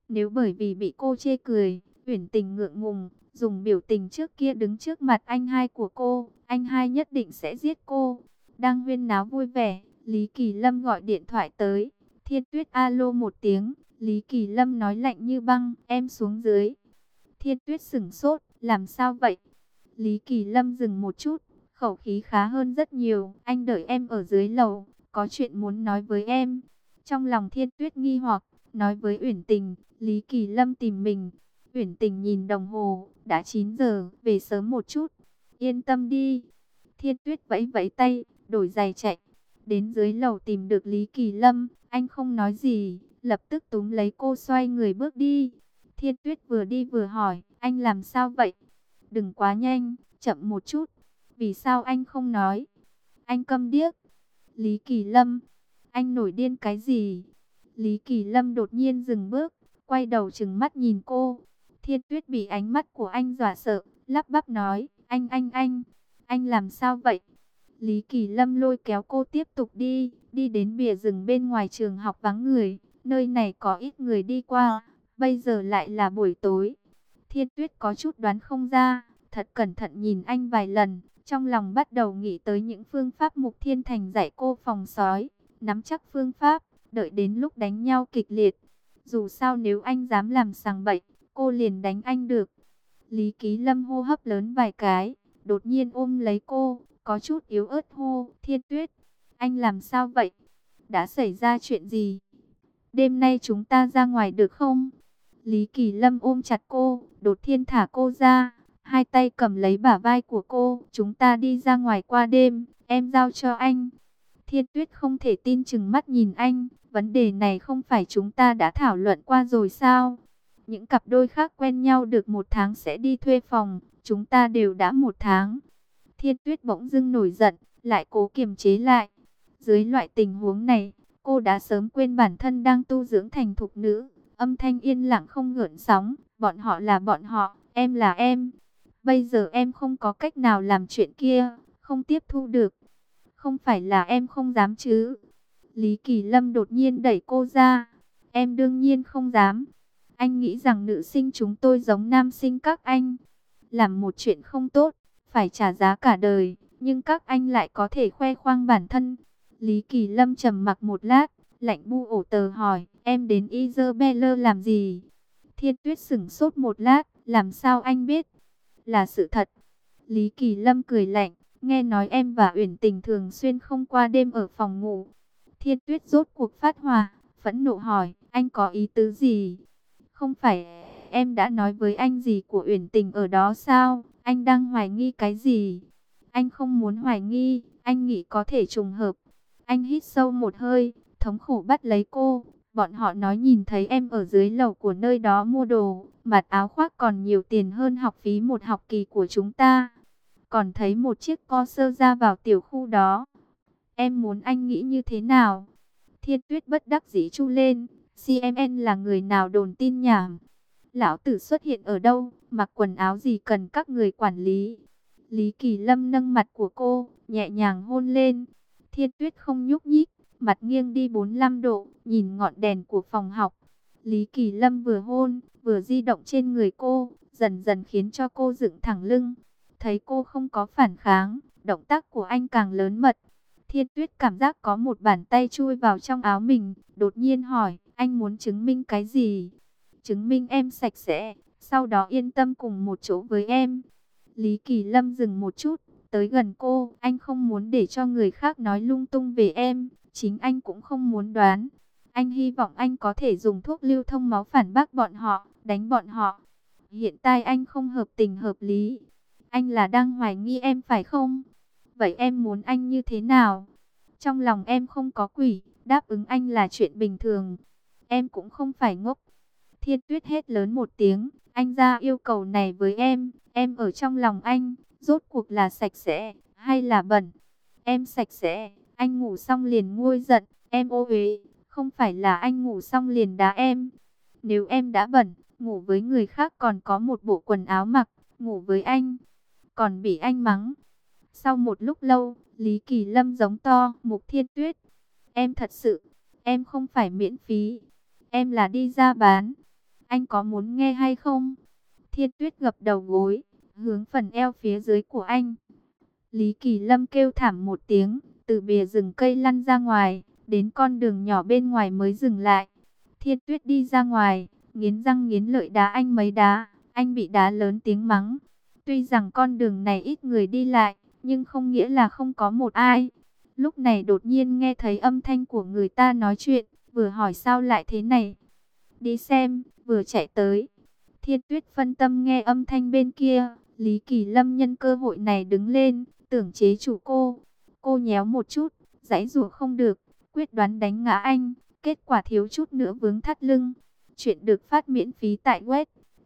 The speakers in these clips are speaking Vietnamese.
Nếu bởi vì bị cô chê cười, Uyển Tình ngượng ngùng, dùng biểu tình trước kia đứng trước mặt anh hai của cô, anh hai nhất định sẽ giết cô. Đang huyên náo vui vẻ, Lý Kỳ Lâm gọi điện thoại tới. Thiên Tuyết alo một tiếng, Lý Kỳ Lâm nói lạnh như băng, em xuống dưới. Thiên Tuyết sửng sốt, làm sao vậy? Lý Kỳ Lâm dừng một chút, khẩu khí khá hơn rất nhiều, anh đợi em ở dưới lầu, có chuyện muốn nói với em. Trong lòng Thiên Tuyết nghi hoặc, nói với Uyển Tình, Lý Kỳ Lâm tìm mình. Uyển Tình nhìn đồng hồ, đã 9 giờ, về sớm một chút. Yên tâm đi. Thiên Tuyết vẫy vẫy tay, đổi giày chạy. Đến dưới lầu tìm được Lý Kỳ Lâm, anh không nói gì, lập tức túm lấy cô xoay người bước đi. Thiên Tuyết vừa đi vừa hỏi, anh làm sao vậy? Đừng quá nhanh, chậm một chút. Vì sao anh không nói? Anh câm điếc. Lý Kỳ Lâm, anh nổi điên cái gì? Lý Kỳ Lâm đột nhiên dừng bước, quay đầu trừng mắt nhìn cô. Thiên Tuyết bị ánh mắt của anh dọa sợ, lắp bắp nói, anh làm sao vậy? Lý Kỳ Lâm lôi kéo cô tiếp tục đi, đi đến bìa rừng bên ngoài trường học vắng người, nơi này có ít người đi qua, bây giờ lại là buổi tối. Thiên Tuyết có chút đoán không ra, thật cẩn thận nhìn anh vài lần, trong lòng bắt đầu nghĩ tới những phương pháp Mục Thiên Thành dạy cô phòng sói, nắm chắc phương pháp, đợi đến lúc đánh nhau kịch liệt. Dù sao nếu anh dám làm sằng bậy, cô liền đánh anh được. Lý Kỳ Lâm hô hấp lớn vài cái, đột nhiên ôm lấy cô, có chút yếu ớt hô, Thiên Tuyết, anh làm sao vậy? Đã xảy ra chuyện gì? Đêm nay chúng ta ra ngoài được không? Lý Kỳ Lâm ôm chặt cô, đột nhiên thả cô ra, hai tay cầm lấy bả vai của cô, chúng ta đi ra ngoài qua đêm, em giao cho anh. Thiên Tuyết không thể tin chừng mắt nhìn anh, vấn đề này không phải chúng ta đã thảo luận qua rồi sao? Những cặp đôi khác quen nhau được 1 tháng sẽ đi thuê phòng, chúng ta đều đã 1 tháng. Thiên Tuyết bỗng dưng nổi giận, lại cố kiềm chế lại. Dưới loại tình huống này, cô đã sớm quên bản thân đang tu dưỡng thành thục nữ. Âm thanh yên lặng không gợn sóng, bọn họ là bọn họ, em là em. Bây giờ em không có cách nào làm chuyện kia, không tiếp thu được. Không phải là em không dám chứ? Lý Kỳ Lâm đột nhiên đẩy cô ra. Em đương nhiên không dám. Anh nghĩ rằng nữ sinh chúng tôi giống nam sinh các anh. Làm một chuyện không tốt, phải trả giá cả đời. Nhưng các anh lại có thể khoe khoang bản thân. Lý Kỳ Lâm trầm mặc một lát, lạnh bu ổ tờ hỏi, em đến Isabella làm gì? Thiên Tuyết sửng sốt một lát, làm sao anh biết? Là sự thật. Lý Kỳ Lâm cười lạnh, nghe nói em và Uyển Tình thường xuyên không qua đêm ở phòng ngủ. Thiên Tuyết rốt cuộc phát hỏa, phẫn nộ hỏi, anh có ý tứ gì? Không phải em đã nói với anh gì của Uyển Tình ở đó sao? Anh đang hoài nghi cái gì? Anh không muốn hoài nghi, anh nghĩ có thể trùng hợp. Anh hít sâu một hơi, thống khổ bắt lấy cô. Bọn họ nói nhìn thấy em ở dưới lầu của nơi đó mua đồ, mặc áo khoác còn nhiều tiền hơn học phí một học kỳ của chúng ta. Còn thấy một chiếc Corsa ra vào tiểu khu đó. Em muốn anh nghĩ như thế nào? Thiên Tuyết bất đắc dĩ chu lên. CMN là người nào đồn tin nhảm? Lão tử xuất hiện ở đâu? Mặc quần áo gì cần các người quản lý? Lý Kỳ Lâm nâng mặt của cô, nhẹ nhàng hôn lên. Thiên Tuyết không nhúc nhích, mặt nghiêng đi 45 độ, nhìn ngọn đèn của phòng học. Lý Kỳ Lâm vừa hôn, vừa di động trên người cô, dần dần khiến cho cô dựng thẳng lưng. Thấy cô không có phản kháng, động tác của anh càng lớn mật. Thiên Tuyết cảm giác có một bàn tay chui vào trong áo mình, đột nhiên hỏi, anh muốn chứng minh cái gì? Chứng minh em sạch sẽ, sau đó yên tâm cùng một chỗ với em. Lý Kỳ Lâm dừng một chút, tới gần cô, anh không muốn để cho người khác nói lung tung về em, chính anh cũng không muốn đoán. Anh hy vọng anh có thể dùng thuốc lưu thông máu phản bác bọn họ, đánh bọn họ. Hiện tại anh không hợp tình hợp lý. Anh là đang hoài nghi em phải không? Vậy em muốn anh như thế nào? Trong lòng em không có quỷ, đáp ứng anh là chuyện bình thường. Em cũng không phải ngốc. Thiên Tuyết hét lớn một tiếng, anh ra yêu cầu này với em ở trong lòng anh, rốt cuộc là sạch sẽ, hay là bẩn? Em sạch sẽ, anh ngủ xong liền nguôi giận, em ô uế, không phải là anh ngủ xong liền đá em. Nếu em đã bẩn, ngủ với người khác còn có một bộ quần áo mặc, ngủ với anh, còn bị anh mắng. Sau một lúc lâu, Lý Kỳ Lâm giống to, Mục Thiên Tuyết, em thật sự, em không phải miễn phí, em là đi ra bán. anh có muốn nghe hay không? Thiên Tuyết gập đầu gối, hướng phần eo phía dưới của anh. Lý Kỳ Lâm kêu thảm một tiếng, từ bìa rừng cây lăn ra ngoài, đến con đường nhỏ bên ngoài mới dừng lại. Thiên Tuyết đi ra ngoài, nghiến răng nghiến lợi đá anh mấy đá, anh bị đá lớn tiếng mắng. Tuy rằng con đường này ít người đi lại, nhưng không nghĩa là không có một ai. Lúc này đột nhiên nghe thấy âm thanh của người ta nói chuyện, vừa hỏi sao lại thế này. Đi xem, vừa chạy tới. Thiên Tuyết phân tâm nghe âm thanh bên kia, Lý Kỳ Lâm nhân cơ hội này đứng lên, tưởng chế chủ cô. Cô nhéo một chút, giãy giụa không được, quyết đoán đánh ngã anh, kết quả thiếu chút nữa vướng thắt lưng. Chuyện được phát miễn phí tại web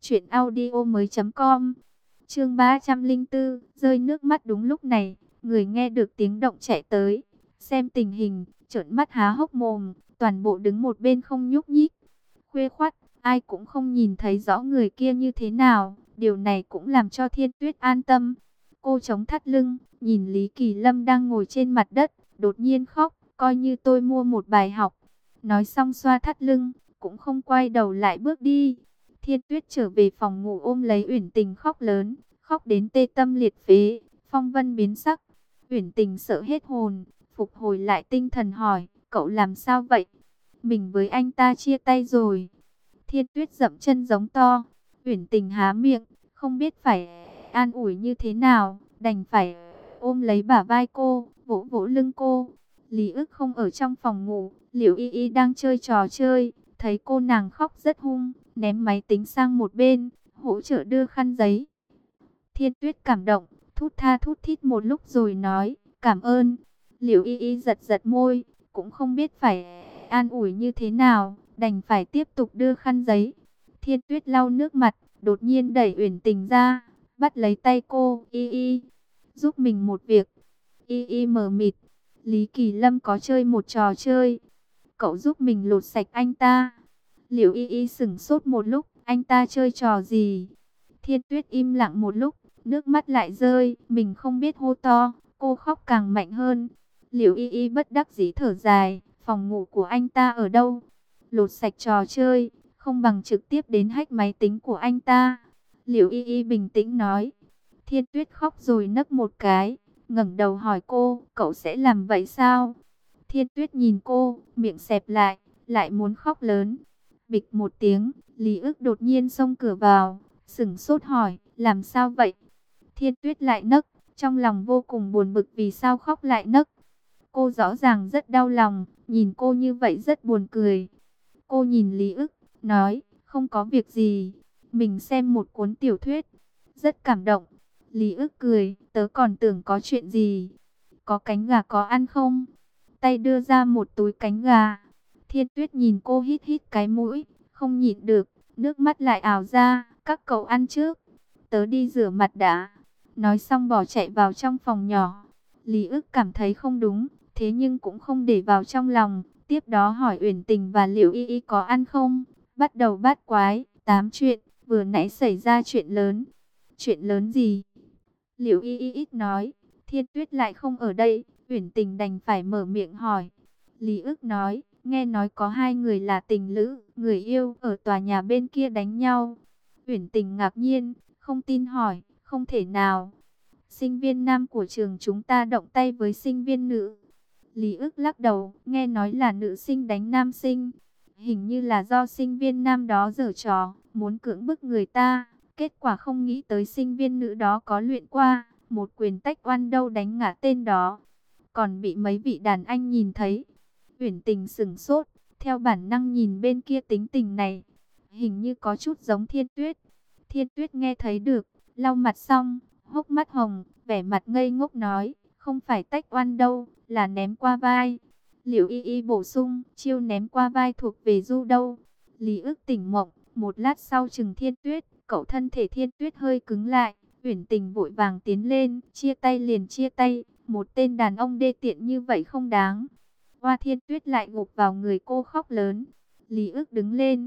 truyệnaudiomoi.com. Chương 304, rơi nước mắt. Đúng lúc này, người nghe được tiếng động chạy tới, xem tình hình, trợn mắt há hốc mồm, toàn bộ đứng một bên không nhúc nhích. Khuya khoắt, ai cũng không nhìn thấy rõ người kia như thế nào, điều này cũng làm cho Thiên Tuyết an tâm. Cô chống thắt lưng, nhìn Lý Kỳ Lâm đang ngồi trên mặt đất, đột nhiên khóc, coi như tôi mua một bài học. Nói xong xoa thắt lưng, cũng không quay đầu lại bước đi. Thiên Tuyết trở về phòng ngủ ôm lấy Uyển Tình khóc lớn, khóc đến tê tâm liệt phế, phong vân biến sắc. Uyển Tình sợ hết hồn, phục hồi lại tinh thần hỏi, cậu làm sao vậy? Mình với anh ta chia tay rồi. Thiên Tuyết dậm chân giống to. Uyển Tình há miệng, không biết phải an ủi như thế nào, đành phải ôm lấy bả vai cô, vỗ vỗ lưng cô. Lý Ức không ở trong phòng ngủ, Liễu Y Y đang chơi trò chơi, thấy cô nàng khóc rất hung, ném máy tính sang một bên, hỗ trợ đưa khăn giấy. Thiên Tuyết cảm động, thút tha thút thít một lúc rồi nói, cảm ơn. Liễu Y Y giật giật môi, cũng không biết phải an ủi như thế nào, đành phải tiếp tục đưa khăn giấy. Thiên Tuyết lau nước mặt, đột nhiên đẩy Uyển Tình ra, bắt lấy tay cô, Y Y, giúp mình một việc. Y Y mờ mịt, Lý Kỳ Lâm có chơi một trò chơi, cậu giúp mình lột sạch anh ta. Liễu Y Y sững sốt một lúc, anh ta chơi trò gì? Thiên Tuyết im lặng một lúc, nước mắt lại rơi, mình không biết hô to, cô khóc càng mạnh hơn. Liễu Y Y bất đắc dĩ thở dài, phòng ngủ của anh ta ở đâu? Lột sạch trò chơi, không bằng trực tiếp đến hack máy tính của anh ta. Liễu Y Y bình tĩnh nói. Thiên Tuyết khóc rồi nấc một cái, ngẩng đầu hỏi cô, cậu sẽ làm vậy sao? Thiên Tuyết nhìn cô, miệng xẹp lại, lại muốn khóc lớn. Bịch một tiếng, Lý Ức đột nhiên xông cửa vào, sững sốt hỏi, làm sao vậy? Thiên Tuyết lại nấc, trong lòng vô cùng buồn bực vì sao khóc lại nấc. Cô rõ ràng rất đau lòng, nhìn cô như vậy rất buồn cười. Cô nhìn Lý Ức, nói, không có việc gì, mình xem một cuốn tiểu thuyết, rất cảm động. Lý Ức cười, tớ còn tưởng có chuyện gì. Có cánh gà có ăn không? Tay đưa ra một túi cánh gà. Thiên Tuyết nhìn cô hít hít cái mũi, không nhịn được, nước mắt lại ào ra, các cậu ăn trước, tớ đi rửa mặt đã. Nói xong bỏ chạy vào trong phòng nhỏ. Lý Ức cảm thấy không đúng, thế nhưng cũng không để vào trong lòng. Tiếp đó hỏi Uyển Tình và Liễu Y Y có ăn không? Bắt đầu bát quái, tám chuyện, vừa nãy xảy ra chuyện lớn. Chuyện lớn gì? Liễu Y Y ít nói, Thiên Tuyết lại không ở đây, Uyển Tình đành phải mở miệng hỏi. Lý Ức nói, nghe nói có hai người là tình lữ, người yêu ở tòa nhà bên kia đánh nhau. Uyển Tình ngạc nhiên, không tin hỏi, không thể nào. Sinh viên nam của trường chúng ta động tay với sinh viên nữ. Lý Ức lắc đầu, nghe nói là nữ sinh đánh nam sinh. Hình như là do sinh viên nam đó giở trò, muốn cưỡng bức người ta. Kết quả không nghĩ tới sinh viên nữ đó có luyện qua, một quyền tách oan đâu đánh ngã tên đó. Còn bị mấy vị đàn anh nhìn thấy. Uyển Tình sững sốt, theo bản năng nhìn bên kia tính tình này. Hình như có chút giống Thiên Tuyết. Thiên Tuyết nghe thấy được, lau mặt xong, hốc mắt hồng, vẻ mặt ngây ngốc nói, không phải tách oan đâu, là ném qua vai. Liễu Y Y bổ sung, chiêu ném qua vai thuộc về Du đâu. Lý Ức tỉnh mộng, một lát sau chừng Thiên Tuyết, cậu thân thể Thiên Tuyết hơi cứng lại. Uyển Tình vội vàng tiến lên, chia tay liền chia tay, một tên đàn ông đê tiện như vậy không đáng. Hoa Thiên Tuyết lại gục vào người cô khóc lớn. Lý Ức đứng lên,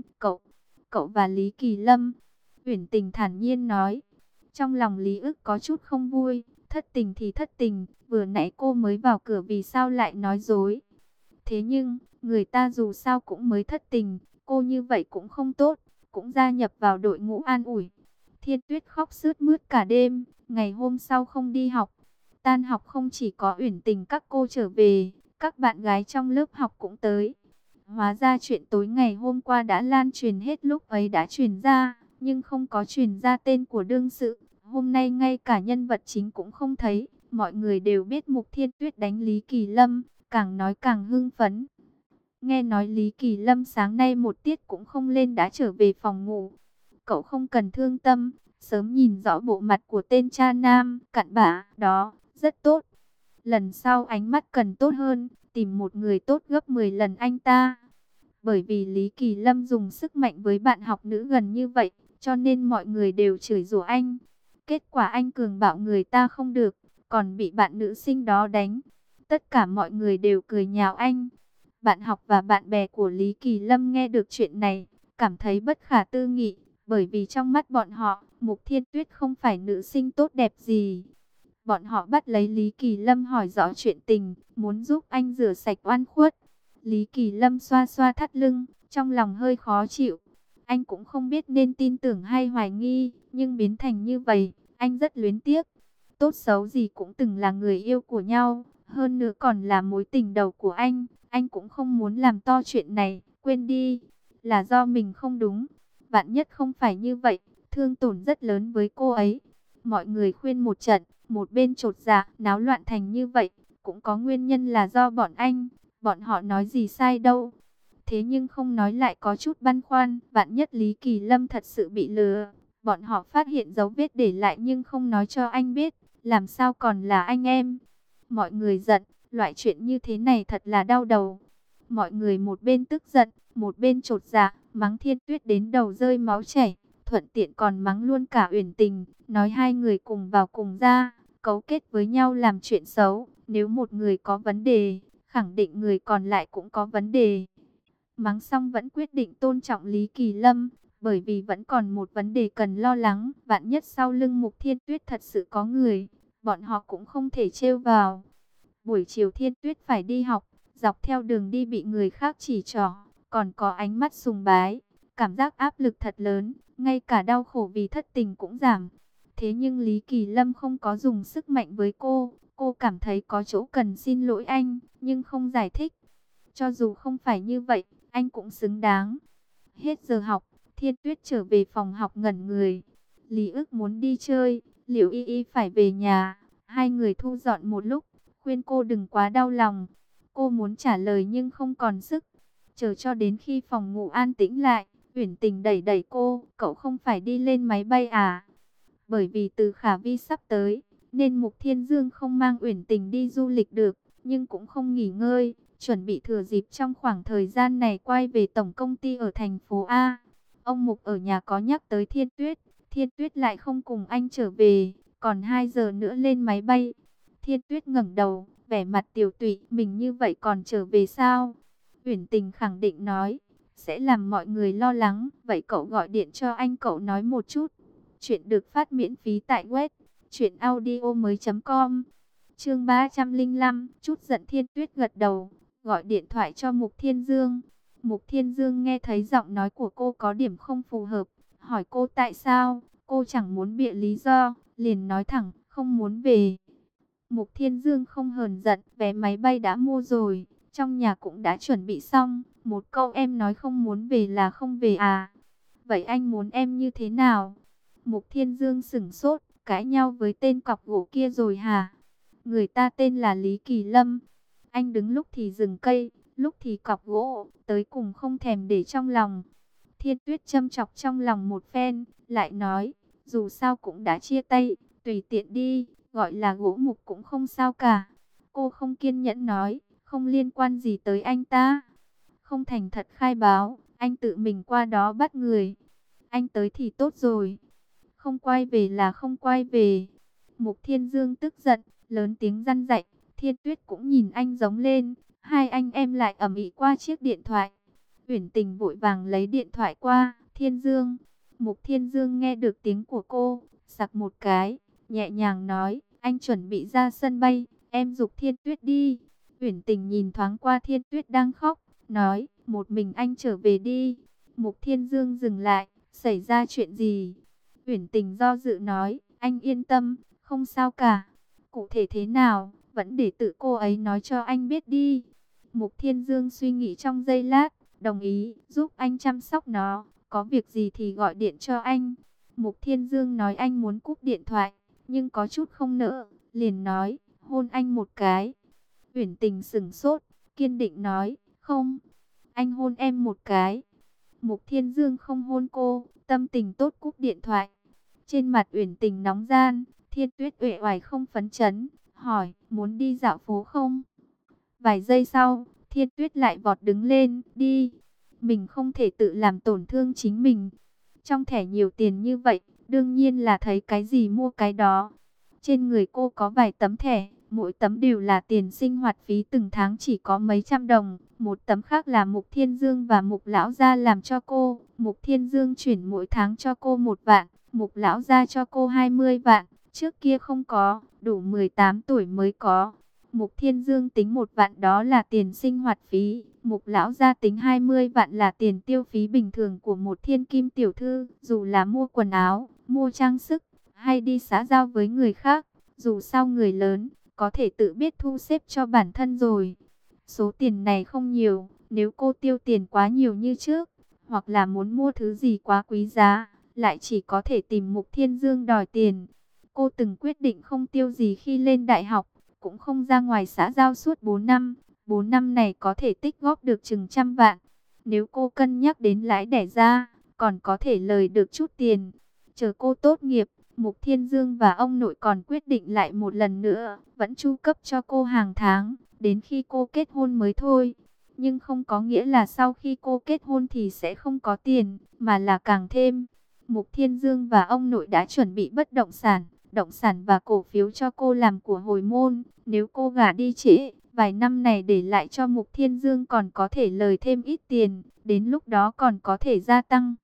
cậu và Lý Kỳ Lâm. Uyển Tình thản nhiên nói. Trong lòng Lý Ức có chút không vui, thất tình thì thất tình, vừa nãy cô mới vào cửa vì sao lại nói dối. Thế nhưng, người ta dù sao cũng mới thất tình, cô như vậy cũng không tốt, cũng gia nhập vào đội ngũ an ủi. Thiên Tuyết khóc sướt mướt cả đêm, ngày hôm sau không đi học. Tan học không chỉ có Uyển Tình các cô trở về, các bạn gái trong lớp học cũng tới. Hóa ra chuyện tối ngày hôm qua đã lan truyền hết, lúc ấy đã truyền ra, nhưng không có truyền ra tên của đương sự. Hôm nay ngay cả nhân vật chính cũng không thấy, mọi người đều biết Mục Thiên Tuyết đánh Lý Kỳ Lâm, càng nói càng hưng phấn. Nghe nói Lý Kỳ Lâm sáng nay một tiết cũng không lên đã trở về phòng ngủ. Cậu không cần thương tâm, sớm nhìn rõ bộ mặt của tên cha nam, cặn bã đó, rất tốt. Lần sau ánh mắt cần tốt hơn, tìm một người tốt gấp 10 lần anh ta. Bởi vì Lý Kỳ Lâm dùng sức mạnh với bạn học nữ gần như vậy, cho nên mọi người đều chửi rủa anh. Kết quả anh cường bạo người ta không được, còn bị bạn nữ sinh đó đánh. Tất cả mọi người đều cười nhạo anh. Bạn học và bạn bè của Lý Kỳ Lâm nghe được chuyện này, cảm thấy bất khả tư nghị, bởi vì trong mắt bọn họ, Mục Thiên Tuyết không phải nữ sinh tốt đẹp gì. Bọn họ bắt lấy Lý Kỳ Lâm hỏi rõ chuyện tình, muốn giúp anh rửa sạch oan khuất. Lý Kỳ Lâm xoa xoa thắt lưng, trong lòng hơi khó chịu. Anh cũng không biết nên tin tưởng hay hoài nghi, nhưng biến thành như vậy, anh rất luyến tiếc. Tốt xấu gì cũng từng là người yêu của nhau, hơn nữa còn là mối tình đầu của anh cũng không muốn làm to chuyện này, quên đi, là do mình không đúng. Vạn nhất không phải như vậy, thương tổn rất lớn với cô ấy. Mọi người khuyên một trận, một bên chột dạ, náo loạn thành như vậy, cũng có nguyên nhân là do bọn họ nói gì sai đâu. Thế nhưng không nói lại có chút băn khoăn, vạn nhất Lý Kỳ Lâm thật sự bị lừa. Bọn họ phát hiện dấu vết để lại nhưng không nói cho anh biết, làm sao còn là anh em. Mọi người giận, loại chuyện như thế này thật là đau đầu. Mọi người một bên tức giận, một bên chột dạ, mắng Thiên Tuyết đến đầu rơi máu chảy, thuận tiện còn mắng luôn cả Uyển Tình, nói hai người cùng vào cùng ra, cấu kết với nhau làm chuyện xấu, nếu một người có vấn đề, khẳng định người còn lại cũng có vấn đề. Mắng xong vẫn quyết định tôn trọng Lý Kỳ Lâm, bởi vì vẫn còn một vấn đề cần lo lắng, vạn nhất sau lưng Mục Thiên Tuyết thật sự có người, bọn họ cũng không thể trêu vào. Buổi chiều Thiên Tuyết phải đi học, dọc theo đường đi bị người khác chỉ trỏ, còn có ánh mắt sùng bái, cảm giác áp lực thật lớn, ngay cả đau khổ vì thất tình cũng giảm. Thế nhưng Lý Kỳ Lâm không có dùng sức mạnh với cô cảm thấy có chỗ cần xin lỗi anh, nhưng không giải thích. Cho dù không phải như vậy, anh cũng xứng đáng. Hết giờ học, Thiên Tuyết trở về phòng học ngẩn người. Lý ức muốn đi chơi, Liễu Y Y phải về nhà. Hai người thu dọn một lúc, khuyên cô đừng quá đau lòng. Cô muốn trả lời nhưng không còn sức. Chờ cho đến khi phòng ngủ an tĩnh lại, Uyển Tình đẩy đẩy cô, cậu không phải đi lên máy bay à? Bởi vì Từ Khả Vi sắp tới, nên Mục Thiên Dương không mang Uyển Tình đi du lịch được, nhưng cũng không nghỉ ngơi, chuẩn bị thừa dịp trong khoảng thời gian này quay về tổng công ty ở thành phố A. Ông Mục ở nhà có nhắc tới Thiên Tuyết lại không cùng anh trở về, còn 2 giờ nữa lên máy bay. Thiên Tuyết ngẩng đầu, vẻ mặt tiều tụy, mình như vậy còn trở về sao? Uyển Tình khẳng định nói, sẽ làm mọi người lo lắng, vậy cậu gọi điện cho anh cậu nói một chút. Chuyện được phát miễn phí tại web truyệnaudiomoi.com. Chương 305, chút giận. Thiên Tuyết gật đầu, gọi điện thoại cho Mục Thiên Dương. Mục Thiên Dương nghe thấy giọng nói của cô có điểm không phù hợp, hỏi cô tại sao. Cô chẳng muốn bịa lý do, liền nói thẳng, không muốn về. Mục Thiên Dương không hờn giận, vé máy bay đã mua rồi, trong nhà cũng đã chuẩn bị xong. Một câu em nói không muốn về là không về à? Vậy anh muốn em như thế nào? Mục Thiên Dương sửng sốt, cãi nhau với tên cọc gỗ kia rồi hả? Người ta tên là Lý Kỳ Lâm. Anh đứng lúc thì rừng cây, lúc thì cọc gỗ, tới cùng không thèm để trong lòng. Thiên Tuyết châm chọc trong lòng một phen, lại nói, dù sao cũng đã chia tay, tùy tiện đi, gọi là gỗ mục cũng không sao cả. Cô không kiên nhẫn nói, không liên quan gì tới anh ta. Không thành thật khai báo, anh tự mình qua đó bắt người. Anh tới thì tốt rồi, không quay về là không quay về. Mục Thiên Dương tức giận, lớn tiếng răn dạy. Thiên Tuyết cũng nhìn anh giống lên. Hai anh em lại ầm ĩ qua chiếc điện thoại. Uyển Tình vội vàng lấy điện thoại qua. Thiên Dương. Mục Thiên Dương nghe được tiếng của cô, sặc một cái, nhẹ nhàng nói, anh chuẩn bị ra sân bay, em giục Thiên Tuyết đi. Uyển Tình nhìn thoáng qua Thiên Tuyết đang khóc, nói, một mình anh trở về đi. Mục Thiên Dương dừng lại, Xảy ra chuyện gì? Uyển Tình do dự nói, anh yên tâm, không sao cả. Cụ thể thế nào, vẫn để tự cô ấy nói cho anh biết đi. Mục Thiên Dương suy nghĩ trong giây lát, đồng ý, giúp anh chăm sóc nó. Có việc gì thì gọi điện cho anh. Mục Thiên Dương nói anh muốn cúp điện thoại, nhưng có chút không nỡ, liền nói, hôn anh một cái. Uyển Tình sững sốt, kiên định nói, không, anh hôn em một cái. Mục Thiên Dương không hôn cô, tâm tình tốt cúp điện thoại. Trên mặt Uyển Tình nóng gian, Thiên Tuyết uể oải không phấn chấn, hỏi, muốn đi dạo phố không? Vài giây sau, Thiên Tuyết lại vọt đứng lên, đi. Mình không thể tự làm tổn thương chính mình. Trong thẻ nhiều tiền như vậy, đương nhiên là thấy cái gì mua cái đó. Trên người cô có vài tấm thẻ, mỗi tấm đều là tiền sinh hoạt phí từng tháng chỉ có mấy trăm đồng. Một tấm khác là Mục Thiên Dương và Mục Lão Gia làm cho cô. Mục Thiên Dương chuyển mỗi tháng cho cô 1 vạn, Mục Lão Gia cho cô 20 vạn. Trước kia không có, đủ 18 tuổi mới có. Mục Thiên Dương tính 1 vạn đó là tiền sinh hoạt phí, Mục Lão Gia tính 20 vạn là tiền tiêu phí bình thường của một thiên kim tiểu thư, dù là mua quần áo, mua trang sức, hay đi xã giao với người khác, dù sao người lớn, có thể tự biết thu xếp cho bản thân rồi. Số tiền này không nhiều, nếu cô tiêu tiền quá nhiều như trước, hoặc là muốn mua thứ gì quá quý giá, lại chỉ có thể tìm Mục Thiên Dương đòi tiền. Cô từng quyết định không tiêu gì khi lên đại học, cũng không ra ngoài xã giao suốt 4 năm. 4 năm này có thể tích góp được chừng 100 vạn. Nếu cô cân nhắc đến lãi đẻ ra, còn có thể lời được chút tiền. Chờ cô tốt nghiệp, Mục Thiên Dương và ông nội còn quyết định lại một lần nữa, vẫn chu cấp cho cô hàng tháng, đến khi cô kết hôn mới thôi. Nhưng không có nghĩa là sau khi cô kết hôn thì sẽ không có tiền, mà là càng thêm. Mục Thiên Dương và ông nội đã chuẩn bị bất động sản và cổ phiếu cho cô làm của hồi môn. Nếu cô gả đi trễ, vài năm này để lại cho Mục Thiên Dương còn có thể lời thêm ít tiền, đến lúc đó còn có thể gia tăng.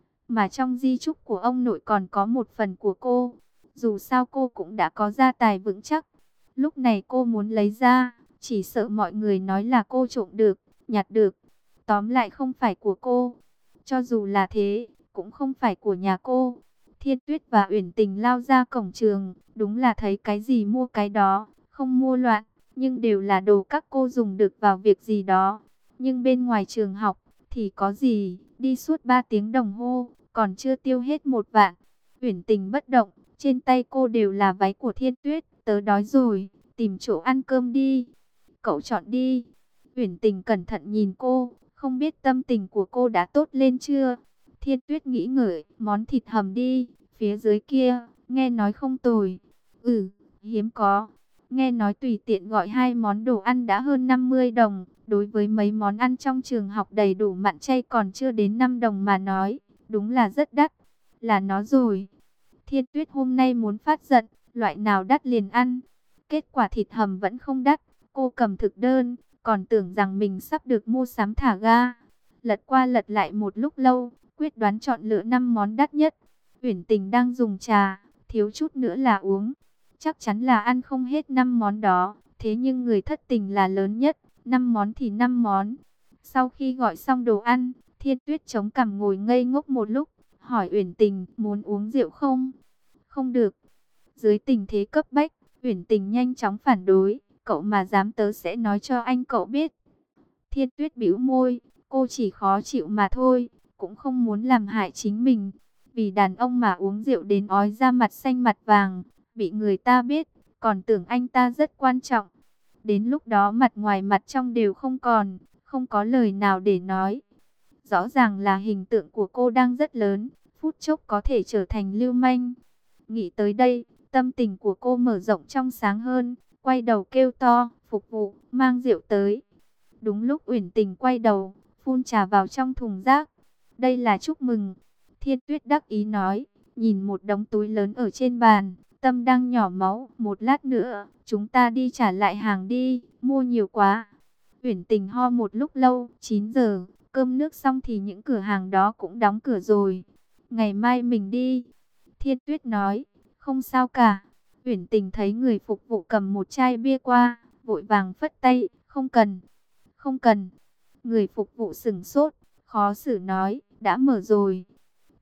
Mà trong di chúc của ông nội còn có một phần của cô. Dù sao cô cũng đã có gia tài vững chắc. Lúc này cô muốn lấy ra, chỉ sợ mọi người nói là cô trộm được, nhặt được. Tóm lại không phải của cô. Cho dù là thế, cũng không phải của nhà cô. Thiên Tuyết và Uyển Tình lao ra cổng trường, đúng là thấy cái gì mua cái đó, không mua loạn, nhưng đều là đồ các cô dùng được vào việc gì đó. Nhưng bên ngoài trường học, thì có gì, đi suốt 3 tiếng đồng hồ, còn chưa tiêu hết 1 vạn. Uyển Tình bất động, trên tay cô đều là váy của Thiên Tuyết, tớ đói rồi, tìm chỗ ăn cơm đi. Cậu chọn đi. Uyển Tình cẩn thận nhìn cô, không biết tâm tình của cô đã tốt lên chưa. Thiên Tuyết nghĩ ngợi, món thịt hầm đi, phía dưới kia, nghe nói không tồi. Ừ, hiếm có. Nghe nói tùy tiện gọi 2 món đồ ăn đã hơn 50 đồng. Đối với mấy món ăn trong trường học đầy đủ mặn chay còn chưa đến 5 đồng mà nói, đúng là rất đắt. Là nó rồi. Thiên Tuyết hôm nay muốn phát giận, loại nào đắt liền ăn. Kết quả thịt hầm vẫn không đắt. Cô cầm thực đơn, còn tưởng rằng mình sắp được mua sắm thả ga. Lật qua lật lại một lúc lâu, quyết đoán chọn lựa 5 món đắt nhất. Uyển Tình đang dùng trà, thiếu chút nữa là uống. Chắc chắn là ăn không hết 5 món đó, thế nhưng người thất tình là lớn nhất, 5 món thì 5 món. Sau khi gọi xong đồ ăn, Thiên Tuyết chống cằm ngồi ngây ngốc một lúc, hỏi Uyển Tình muốn uống rượu không? Không được. Dưới tình thế cấp bách, Uyển Tình nhanh chóng phản đối, cậu mà dám tớ sẽ nói cho anh cậu biết. Thiên Tuyết bĩu môi, cô chỉ khó chịu mà thôi, cũng không muốn làm hại chính mình. Vì đàn ông mà uống rượu đến ói ra mặt xanh mặt vàng, bị người ta biết, còn tưởng anh ta rất quan trọng. Đến lúc đó mặt ngoài mặt trong đều không còn, không có lời nào để nói. Rõ ràng là hình tượng của cô đang rất lớn, phút chốc có thể trở thành lưu manh. Nghĩ tới đây, tâm tình của cô mở rộng trong sáng hơn, quay đầu kêu to, phục vụ, mang rượu tới. Đúng lúc Uyển Tình quay đầu, phun trà vào trong thùng rác. Đây là chúc mừng. Thiên Tuyết đắc ý nói, nhìn một đống túi lớn ở trên bàn, tâm đang nhỏ máu. Một lát nữa, chúng ta đi trả lại hàng đi, mua nhiều quá. Uyển Tình ho một lúc lâu, 9 giờ, cơm nước xong thì những cửa hàng đó cũng đóng cửa rồi. Ngày mai mình đi. Thiên Tuyết nói, không sao cả. Uyển Tình thấy người phục vụ cầm một chai bia qua, vội vàng phất tay, không cần. Không cần. Người phục vụ sửng sốt, khó xử nói, đã mở rồi.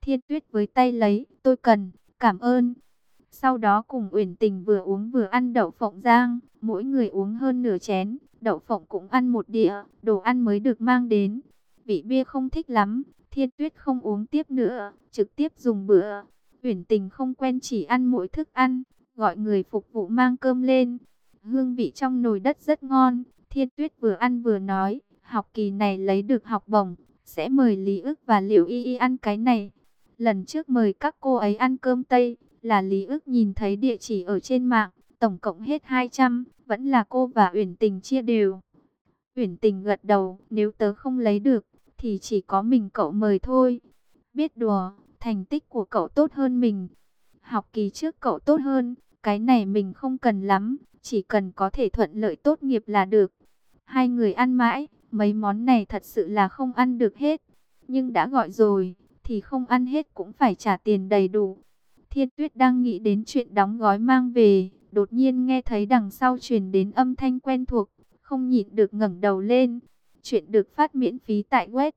Thiên Tuyết với tay lấy, tôi cần, cảm ơn. Sau đó cùng Uyển Tình vừa uống vừa ăn đậu phộng rang, mỗi người uống hơn nửa chén, đậu phộng cũng ăn một đĩa, đồ ăn mới được mang đến. Vị bia không thích lắm, Thiên Tuyết không uống tiếp nữa, trực tiếp dùng bữa. Uyển Tình không quen chỉ ăn mỗi thức ăn, gọi người phục vụ mang cơm lên. Hương vị trong nồi đất rất ngon, Thiên Tuyết vừa ăn vừa nói, học kỳ này lấy được học bổng, sẽ mời Lý Ức và Liệu Y Y ăn cái này. Lần trước mời các cô ấy ăn cơm Tây, là Lý Ức nhìn thấy địa chỉ ở trên mạng, tổng cộng hết 200, vẫn là cô và Uyển Tình chia đều. Uyển Tình gật đầu, nếu tớ không lấy được, thì chỉ có mình cậu mời thôi. Biết đùa, thành tích của cậu tốt hơn mình. Học kỳ trước cậu tốt hơn, cái này mình không cần lắm, chỉ cần có thể thuận lợi tốt nghiệp là được. Hai người ăn mãi, mấy món này thật sự là không ăn được hết. Nhưng đã gọi rồi, thì không ăn hết cũng phải trả tiền đầy đủ. Thiên Tuyết đang nghĩ đến chuyện đóng gói mang về, đột nhiên nghe thấy đằng sau truyền đến âm thanh quen thuộc, không nhịn được ngẩng đầu lên. Chuyện được phát miễn phí tại web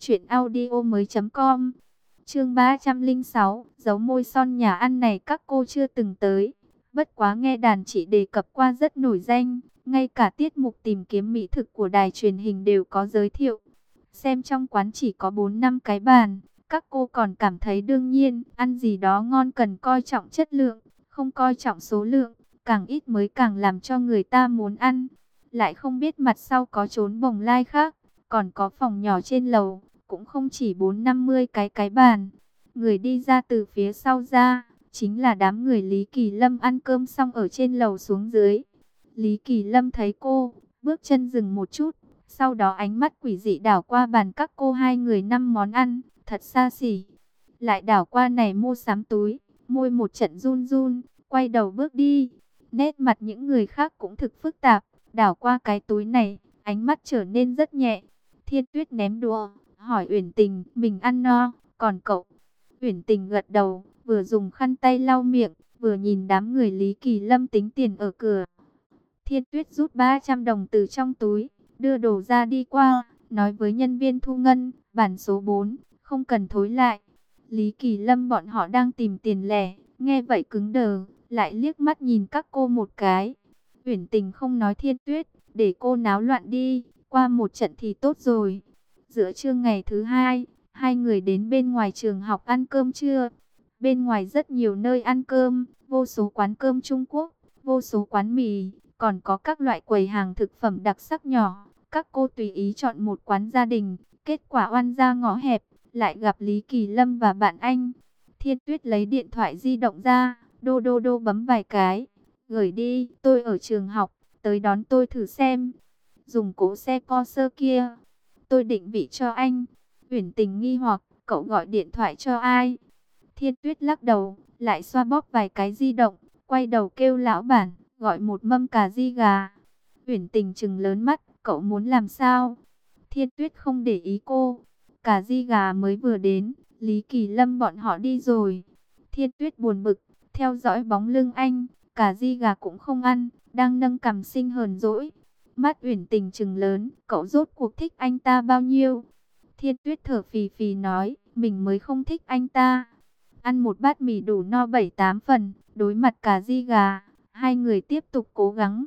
truyệnaudiomoi.com. Chương 306, dấu môi son nhà ăn này các cô chưa từng tới. Bất quá nghe đàn chị đề cập qua rất nổi danh, ngay cả tiết mục tìm kiếm mỹ thực của đài truyền hình đều có giới thiệu. Xem trong quán chỉ có 4-5 cái bàn, các cô còn cảm thấy đương nhiên, ăn gì đó ngon cần coi trọng chất lượng, không coi trọng số lượng, càng ít mới càng làm cho người ta muốn ăn. Lại không biết mặt sau có trốn bồng lai khác, còn có phòng nhỏ trên lầu, cũng không chỉ 4-50 cái bàn. Người đi ra từ phía sau ra, chính là đám người Lý Kỳ Lâm ăn cơm xong ở trên lầu xuống dưới. Lý Kỳ Lâm thấy cô, bước chân dừng một chút, sau đó ánh mắt quỷ dị đảo qua bàn các cô hai người 5 món ăn, thật xa xỉ. Lại đảo qua này mua sắm túi, môi một trận run run, quay đầu bước đi. Nét mặt những người khác cũng thực phức tạp, đảo qua cái túi này, ánh mắt trở nên rất nhẹ. Thiên Tuyết ném đũa, hỏi Uyển Tình, mình ăn no, còn cậu? Uyển Tình gật đầu, vừa dùng khăn tay lau miệng, vừa nhìn đám người Lý Kỳ Lâm tính tiền ở cửa. Thiên Tuyết rút 300 đồng từ trong túi, đưa đồ ra đi qua, nói với nhân viên thu ngân, bản số 4, không cần thối lại. Lý Kỳ Lâm bọn họ đang tìm tiền lẻ, nghe vậy cứng đờ, lại liếc mắt nhìn các cô một cái. Uyển Tình không nói Thiên Tuyết, để cô náo loạn đi, qua một trận thì tốt rồi. Giữa trưa ngày thứ hai, hai người đến bên ngoài trường học ăn cơm trưa. Bên ngoài rất nhiều nơi ăn cơm, vô số quán cơm Trung Quốc, vô số quán mì, còn có các loại quầy hàng thực phẩm đặc sắc nhỏ. Các cô tùy ý chọn một quán gia đình, kết quả oan ra ngõ hẹp, lại gặp Lý Kỳ Lâm và bạn anh. Thiên Tuyết lấy điện thoại di động ra, đô đô đô bấm vài cái. Gửi đi, tôi ở trường học, tới đón tôi thử xem. Dùng cỗ xe Porsche kia, tôi định vị cho anh. Uyển Tình nghi hoặc, cậu gọi điện thoại cho ai? Thiên Tuyết lắc đầu, lại xoa bóp vài cái di động, quay đầu kêu lão bản, gọi một mâm cà ri gà. Uyển Tình trừng lớn mắt, cậu muốn làm sao? Thiên Tuyết không để ý cô. Cà ri gà mới vừa đến, Lý Kỳ Lâm bọn họ đi rồi. Thiên Tuyết buồn bực, theo dõi bóng lưng anh, cà ri gà cũng không ăn, đang nâng cằm sinh hờn dỗi. Mắt Uyển Tình trừng lớn, cậu rốt cuộc thích anh ta bao nhiêu? Thiên Tuyết thở phì phì nói, mình mới không thích anh ta. Ăn một bát mì đủ no 7-8 phần, đối mặt cà ri gà, hai người tiếp tục cố gắng.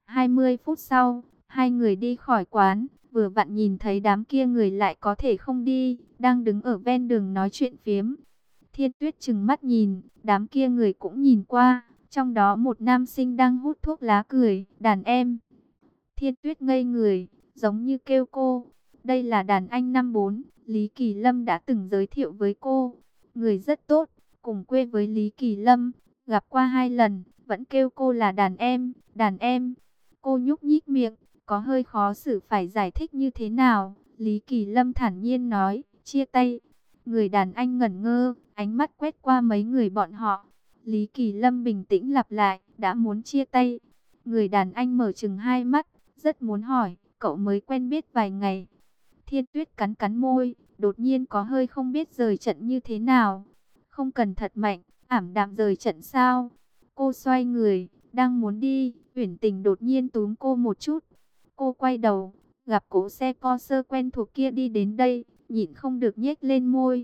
20 phút sau, hai người đi khỏi quán, vừa vặn nhìn thấy đám kia người lại có thể không đi, đang đứng ở ven đường nói chuyện phiếm. Thiên Tuyết trừng mắt nhìn, đám kia người cũng nhìn qua, trong đó một nam sinh đang hút thuốc lá cười, đàn em. Thiên Tuyết ngây người, giống như kêu cô. Đây là đàn anh năm 4, Lý Kỳ Lâm đã từng giới thiệu với cô. Người rất tốt, cùng quê với Lý Kỳ Lâm, gặp qua 2 lần, vẫn kêu cô là đàn em, đàn em. Cô nhúc nhích miệng, có hơi khó xử phải giải thích như thế nào. Lý Kỳ Lâm thản nhiên nói, chia tay. Người đàn anh ngẩn ngơ, ánh mắt quét qua mấy người bọn họ. Lý Kỳ Lâm bình tĩnh lặp lại, đã muốn chia tay. Người đàn anh mở chừng hai mắt, rất muốn hỏi, cậu mới quen biết vài ngày. Thiên Tuyết cắn cắn môi, đột nhiên có hơi không biết rời trận như thế nào. Không cần thật mạnh, ảm đạm rời trận sao? Cô xoay người, đang muốn đi, Uyển Tình đột nhiên túm cô một chút. Cô quay đầu, gặp cỗ xe Porsche quen thuộc kia đi đến đây, nhịn không được nhếch lên môi.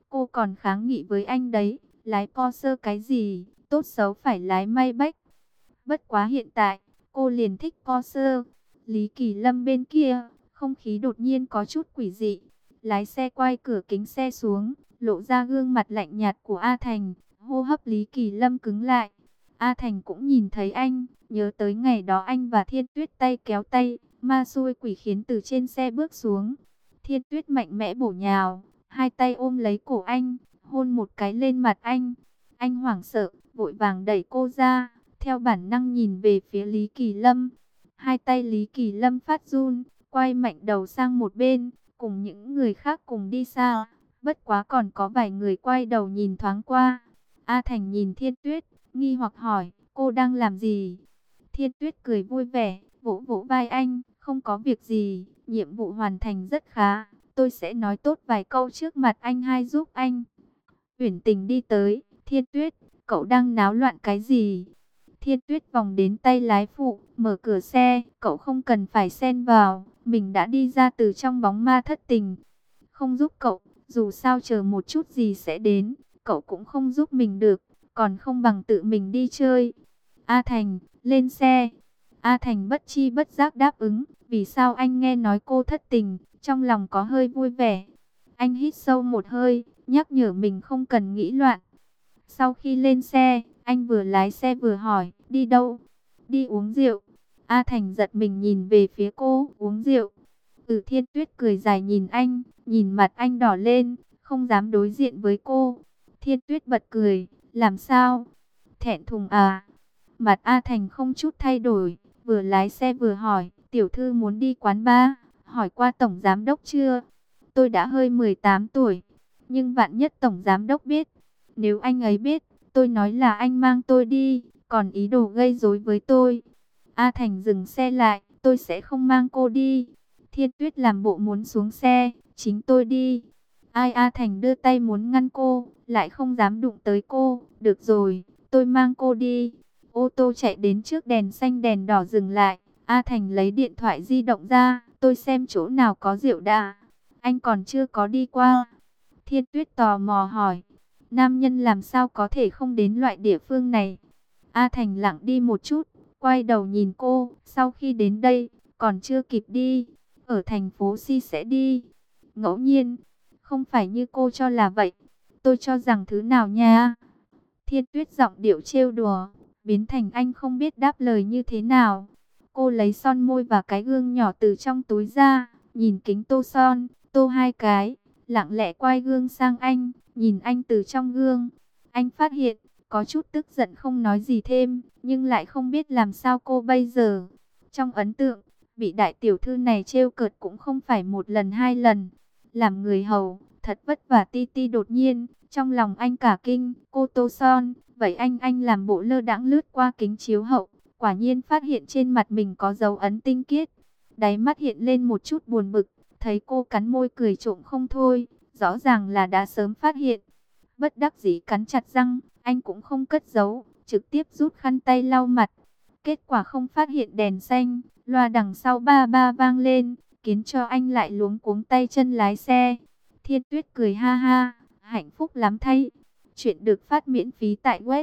Cô còn kháng nghị với anh đấy, lái Porsche cái gì, tốt xấu phải lái Maybach. Bất quá hiện tại, cô liền thích Porsche. Lý Kỳ Lâm bên kia, không khí đột nhiên có chút quỷ dị. Lái xe quay cửa kính xe xuống, lộ ra gương mặt lạnh nhạt của A Thành. Hô hấp Lý Kỳ Lâm cứng lại. A Thành cũng nhìn thấy anh, nhớ tới ngày đó anh và Thiên Tuyết tay kéo tay, ma xui quỷ khiến từ trên xe bước xuống. Thiên Tuyết mạnh mẽ bổ nhào, hai tay ôm lấy cổ anh, hôn một cái lên mặt anh. Anh hoảng sợ, vội vàng đẩy cô ra, theo bản năng nhìn về phía Lý Kỳ Lâm. Hai tay Lý Kỳ Lâm phát run, quay mạnh đầu sang một bên, cùng những người khác cùng đi xa. Bất quá còn có vài người quay đầu nhìn thoáng qua. A Thành nhìn Thiên Tuyết, nghi hoặc hỏi, cô đang làm gì? Thiên Tuyết cười vui vẻ, vỗ vỗ vai anh, không có việc gì, nhiệm vụ hoàn thành rất khá. Tôi sẽ nói tốt vài câu trước mặt anh hai giúp anh. Uyển Tình đi tới, Thiên Tuyết, cậu đang náo loạn cái gì? Thiên Tuyết vòng đến tay lái phụ, mở cửa xe, cậu không cần phải xen vào, mình đã đi ra từ trong bóng ma thất tình. Không giúp cậu, dù sao chờ một chút gì sẽ đến, cậu cũng không giúp mình được, còn không bằng tự mình đi chơi. A Thành, lên xe. A Thành bất chi bất giác đáp ứng, vì sao anh nghe nói cô thất tình, trong lòng có hơi vui vẻ. Anh hít sâu một hơi, nhắc nhở mình không cần nghĩ loạn. Sau khi lên xe, anh vừa lái xe vừa hỏi, đi đâu? Đi uống rượu. A Thành giật mình nhìn về phía cô, uống rượu. Thiên Tuyết cười dài nhìn anh, nhìn mặt anh đỏ lên, không dám đối diện với cô. Thiên Tuyết bật cười, làm sao? Thẹn thùng à? Mặt A Thành không chút thay đổi, vừa lái xe vừa hỏi, tiểu thư muốn đi quán bar, hỏi qua tổng giám đốc chưa? Tôi đã hơi 18 tuổi, nhưng vạn nhất tổng giám đốc biết, nếu anh ấy biết, tôi nói là anh mang tôi đi, còn ý đồ gây rối với tôi. A Thành dừng xe lại, tôi sẽ không mang cô đi. Thiên Tuyết làm bộ muốn xuống xe, chính tôi đi. Ai? A Thành đưa tay muốn ngăn cô, lại không dám đụng tới cô. Được rồi, tôi mang cô đi. Ô tô chạy đến trước đèn xanh đèn đỏ dừng lại. A Thành lấy điện thoại di động ra, tôi xem chỗ nào có rượu đã. Anh còn chưa có đi qua. Thiên Tuyết tò mò hỏi, nam nhân làm sao có thể không đến loại địa phương này? A Thành lặng đi một chút, quay đầu nhìn cô, sau khi đến đây, còn chưa kịp đi, ở thành phố Si sẽ đi. Ngẫu nhiên, không phải như cô cho là vậy. Tôi cho rằng thứ nào nha? Thiên Tuyết giọng điệu trêu đùa, biến thành anh không biết đáp lời như thế nào. Cô lấy son môi và cái gương nhỏ từ trong túi ra, nhìn kính tô son, tô hai cái, lặng lẽ quay gương sang anh, nhìn anh từ trong gương. Anh phát hiện, có chút tức giận không nói gì thêm, nhưng lại không biết làm sao cô bây giờ. Trong ấn tượng, vị đại tiểu thư này trêu cợt cũng không phải một lần hai lần. Làm người hầu, thật vất vả. Ti Ti đột nhiên, trong lòng anh cả kinh, cô tô son, vậy anh làm bộ lơ đãng lướt qua kính chiếu hậu, quả nhiên phát hiện trên mặt mình có dấu ấn tinh khiết. Đáy mắt hiện lên một chút buồn bực, thấy cô cắn môi cười trộm không thôi, rõ ràng là đã sớm phát hiện. Bất đắc dĩ cắn chặt răng, anh cũng không cất giấu, trực tiếp rút khăn tay lau mặt. Kết quả không phát hiện đèn xanh, loa đằng sau ba ba vang lên, khiến cho anh lại luống cuống tay chân lái xe. Thiên Tuyết cười ha ha, hạnh phúc lắm thay. Chuyện được phát miễn phí tại web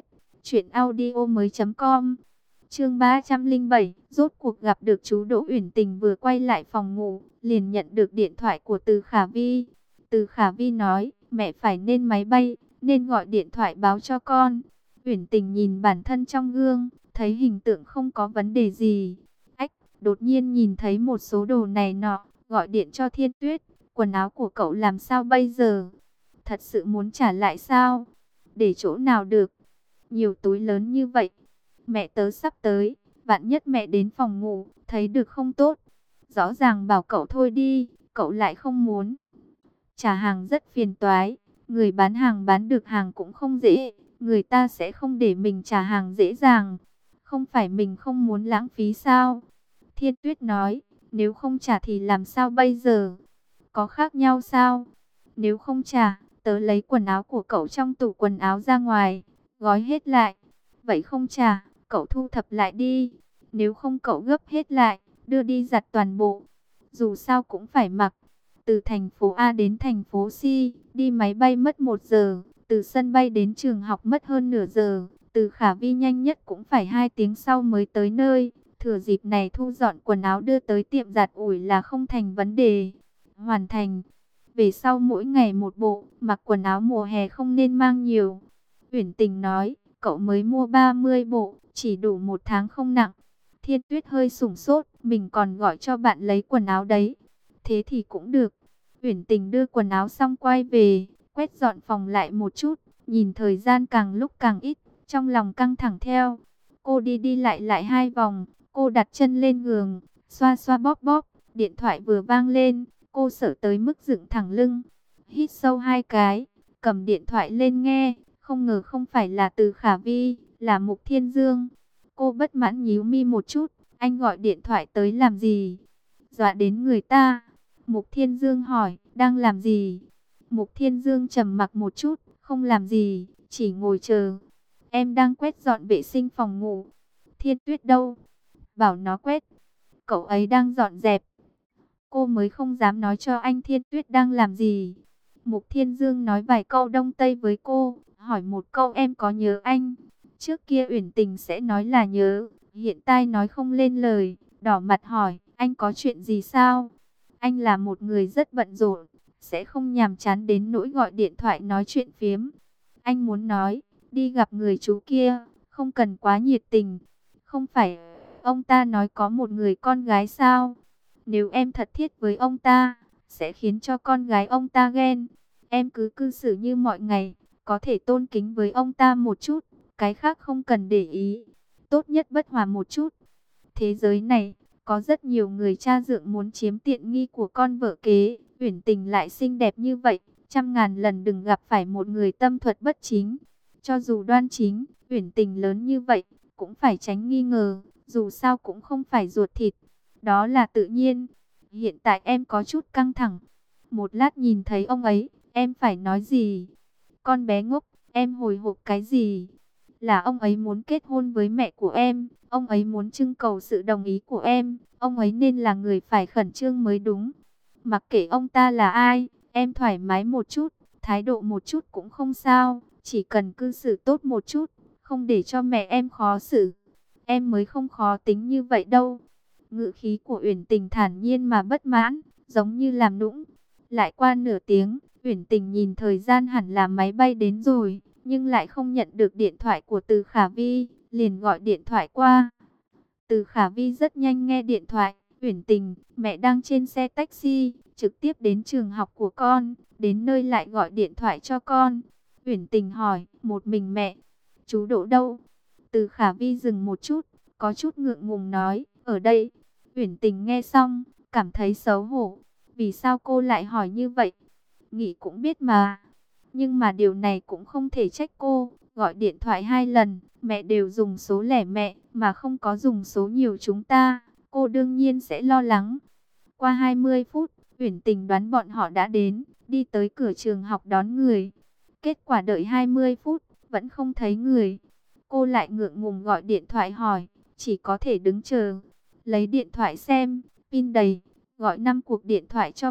truyệnaudiomoi.com. Chương 307, rốt cuộc gặp được chú Đỗ Uyển Tình vừa quay lại phòng ngủ, liền nhận được điện thoại của Từ Khả Vi. Từ Khả Vi nói, mẹ phải lên máy bay, nên gọi điện thoại báo cho con. Uyển Tình nhìn bản thân trong gương, thấy hình tượng không có vấn đề gì. Ách, đột nhiên nhìn thấy một số đồ này nọ, gọi điện cho Thiên Tuyết, quần áo của cậu làm sao bây giờ? Thật sự muốn trả lại sao? Để chỗ nào được? Nhiều túi lớn như vậy. Mẹ tớ sắp tới, vạn nhất mẹ đến phòng ngủ, thấy được không tốt. Rõ ràng bảo cậu thôi đi, cậu lại không muốn. Trả hàng rất phiền toái, người bán hàng bán được hàng cũng không dễ, người ta sẽ không để mình trả hàng dễ dàng. Không phải mình không muốn lãng phí sao? Thiên Tuyết nói, nếu không trả thì làm sao bây giờ? Có khác nhau sao? Nếu không trả, tớ lấy quần áo của cậu trong tủ quần áo ra ngoài, gói hết lại. Vậy không trả, cậu thu thập lại đi. Nếu không cậu gấp hết lại, đưa đi giặt toàn bộ. Dù sao cũng phải mặc. Từ thành phố A đến thành phố C, đi máy bay mất 1 giờ, từ sân bay đến trường học mất hơn nửa giờ, từ Khả Vi nhanh nhất cũng phải 2 tiếng sau mới tới nơi. Thừa dịp này thu dọn quần áo đưa tới tiệm giặt ủi là không thành vấn đề. Hoàn thành. Về sau mỗi ngày một bộ, mặc quần áo mùa hè không nên mang nhiều. Uyển Tình nói, cậu mới mua 30 bộ, chỉ đủ 1 tháng không nặng. Thiên Tuyết hơi sửng sốt, mình còn gọi cho bạn lấy quần áo đấy. Thế thì cũng được. Uyển Tình đưa quần áo xong quay về, quét dọn phòng lại một chút, nhìn thời gian càng lúc càng ít, trong lòng căng thẳng theo. Cô đi đi lại lại 2 vòng, cô đặt chân lên giường, xoa xoa bóp bóp, điện thoại vừa vang lên, cô sợ tới mức dựng thẳng lưng. Hít sâu 2 cái, cầm điện thoại lên nghe, không ngờ không phải là từ Khả Vi, là Mục Thiên Dương. Cô bất mãn nhíu mi một chút, anh gọi điện thoại tới làm gì? Dọa đến người ta. Mục Thiên Dương hỏi, đang làm gì? Mục Thiên Dương trầm mặc một chút, không làm gì, chỉ ngồi chờ. Em đang quét dọn vệ sinh phòng ngủ. Thiên Tuyết đâu? Bảo nó quét. Cậu ấy đang dọn dẹp. Cô mới không dám nói cho anh Thiên Tuyết đang làm gì. Mục Thiên Dương nói vài câu Đông Tây với cô, hỏi một câu em có nhớ anh? Trước kia Uyển Tình sẽ nói là nhớ, hiện tại nói không lên lời, đỏ mặt hỏi, anh có chuyện gì sao? Anh là một người rất bận rộn, sẽ không nhàm chán đến nỗi gọi điện thoại nói chuyện phiếm. Anh muốn nói, đi gặp người chú kia, không cần quá nhiệt tình. Không phải, ông ta nói có một người con gái sao? Nếu em thật thiết với ông ta, sẽ khiến cho con gái ông ta ghen. Em cứ cư xử như mọi ngày, có thể tôn kính với ông ta một chút, cái khác không cần để ý. Tốt nhất bất hòa một chút. Thế giới này, có rất nhiều người cha dượng muốn chiếm tiện nghi của con vợ kế. Uyển Tình lại xinh đẹp như vậy, 100.000 lần đừng gặp phải một người tâm thuật bất chính. Cho dù đoan chính, Uyển Tình lớn như vậy, cũng phải tránh nghi ngờ, dù sao cũng không phải ruột thịt. Đó là tự nhiên. Hiện tại em có chút căng thẳng. Một lát nhìn thấy ông ấy, em phải nói gì? Con bé ngốc, em hồi hộp cái gì? Là ông ấy muốn kết hôn với mẹ của em, ông ấy muốn trưng cầu sự đồng ý của em, ông ấy nên là người phải khẩn trương mới đúng. Mặc kệ ông ta là ai, em thoải mái một chút, thái độ một chút cũng không sao, chỉ cần cư xử tốt một chút, không để cho mẹ em khó xử. Em mới không khó tính như vậy đâu. Ngữ khí của Uyển Tình thản nhiên mà bất mãn, giống như làm nũng. Lại qua nửa tiếng, Uyển Tình nhìn thời gian hẳn là máy bay đến rồi, nhưng lại không nhận được điện thoại của Từ Khả Vi, liền gọi điện thoại qua. Từ Khả Vi rất nhanh nghe điện thoại, Uyển Tình, mẹ đang trên xe taxi, trực tiếp đến trường học của con, đến nơi lại gọi điện thoại cho con. Uyển Tình hỏi, một mình mẹ, chú Đỗ đâu? Từ Khả Vi dừng một chút, có chút ngượng ngùng nói, ở đây. Uyển Tình nghe xong, cảm thấy xấu hổ. Vì sao cô lại hỏi như vậy? Nghĩ cũng biết mà. Nhưng mà điều này cũng không thể trách cô. Gọi điện thoại 2 lần, mẹ đều dùng số lẻ mẹ, mà không có dùng số nhiều chúng ta. Cô đương nhiên sẽ lo lắng. Qua 20 phút, Uyển Tình đoán bọn họ đã đến, đi tới cửa trường học đón người. Kết quả đợi 20 phút, vẫn không thấy người. Cô lại ngượng ngùng gọi điện thoại hỏi, chỉ có thể đứng chờ. Lấy điện thoại xem, pin đầy, gọi 5 cuộc điện thoại cho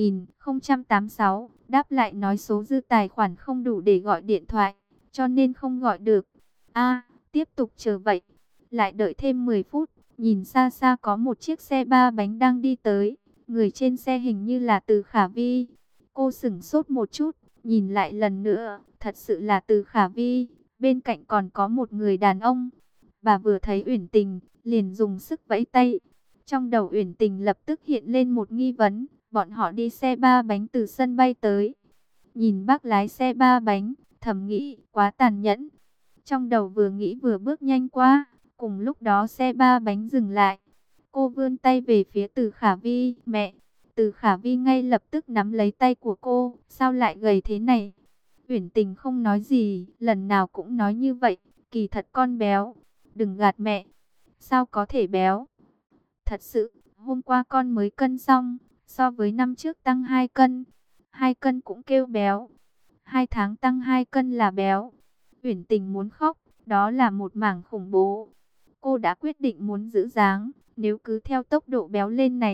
10.086, đáp lại nói số dư tài khoản không đủ để gọi điện thoại, cho nên không gọi được. Tiếp tục chờ vậy. Lại đợi thêm 10 phút, nhìn xa xa có một chiếc xe 3 bánh đang đi tới. Người trên xe hình như là Từ Khả Vi. Cô sửng sốt một chút, nhìn lại lần nữa, thật sự là Từ Khả Vi. Bên cạnh còn có một người đàn ông. Bà vừa thấy Uyển Tình, liền dùng sức vẫy tay. Trong đầu Uyển Tình lập tức hiện lên một nghi vấn, bọn họ đi xe 3 bánh từ sân bay tới. Nhìn bác lái xe 3 bánh, thầm nghĩ, quá tàn nhẫn. Trong đầu vừa nghĩ vừa bước nhanh quá, cùng lúc đó xe 3 bánh dừng lại. Cô vươn tay về phía Từ Khả Vi, mẹ. Từ Khả Vi ngay lập tức nắm lấy tay của cô, sao lại gầy thế này? Uyển Tình không nói gì, lần nào cũng nói như vậy, kỳ thật con béo. Đừng gạt mẹ. Sao có thể béo? Thật sự, hôm qua con mới cân xong, so với năm trước tăng 2 cân. 2 cân cũng kêu béo. 2 tháng tăng 2 cân là béo. Uyển Tình muốn khóc, đó là một mảng khủng bố. Cô đã quyết định muốn giữ dáng, nếu cứ theo tốc độ béo lên này, thì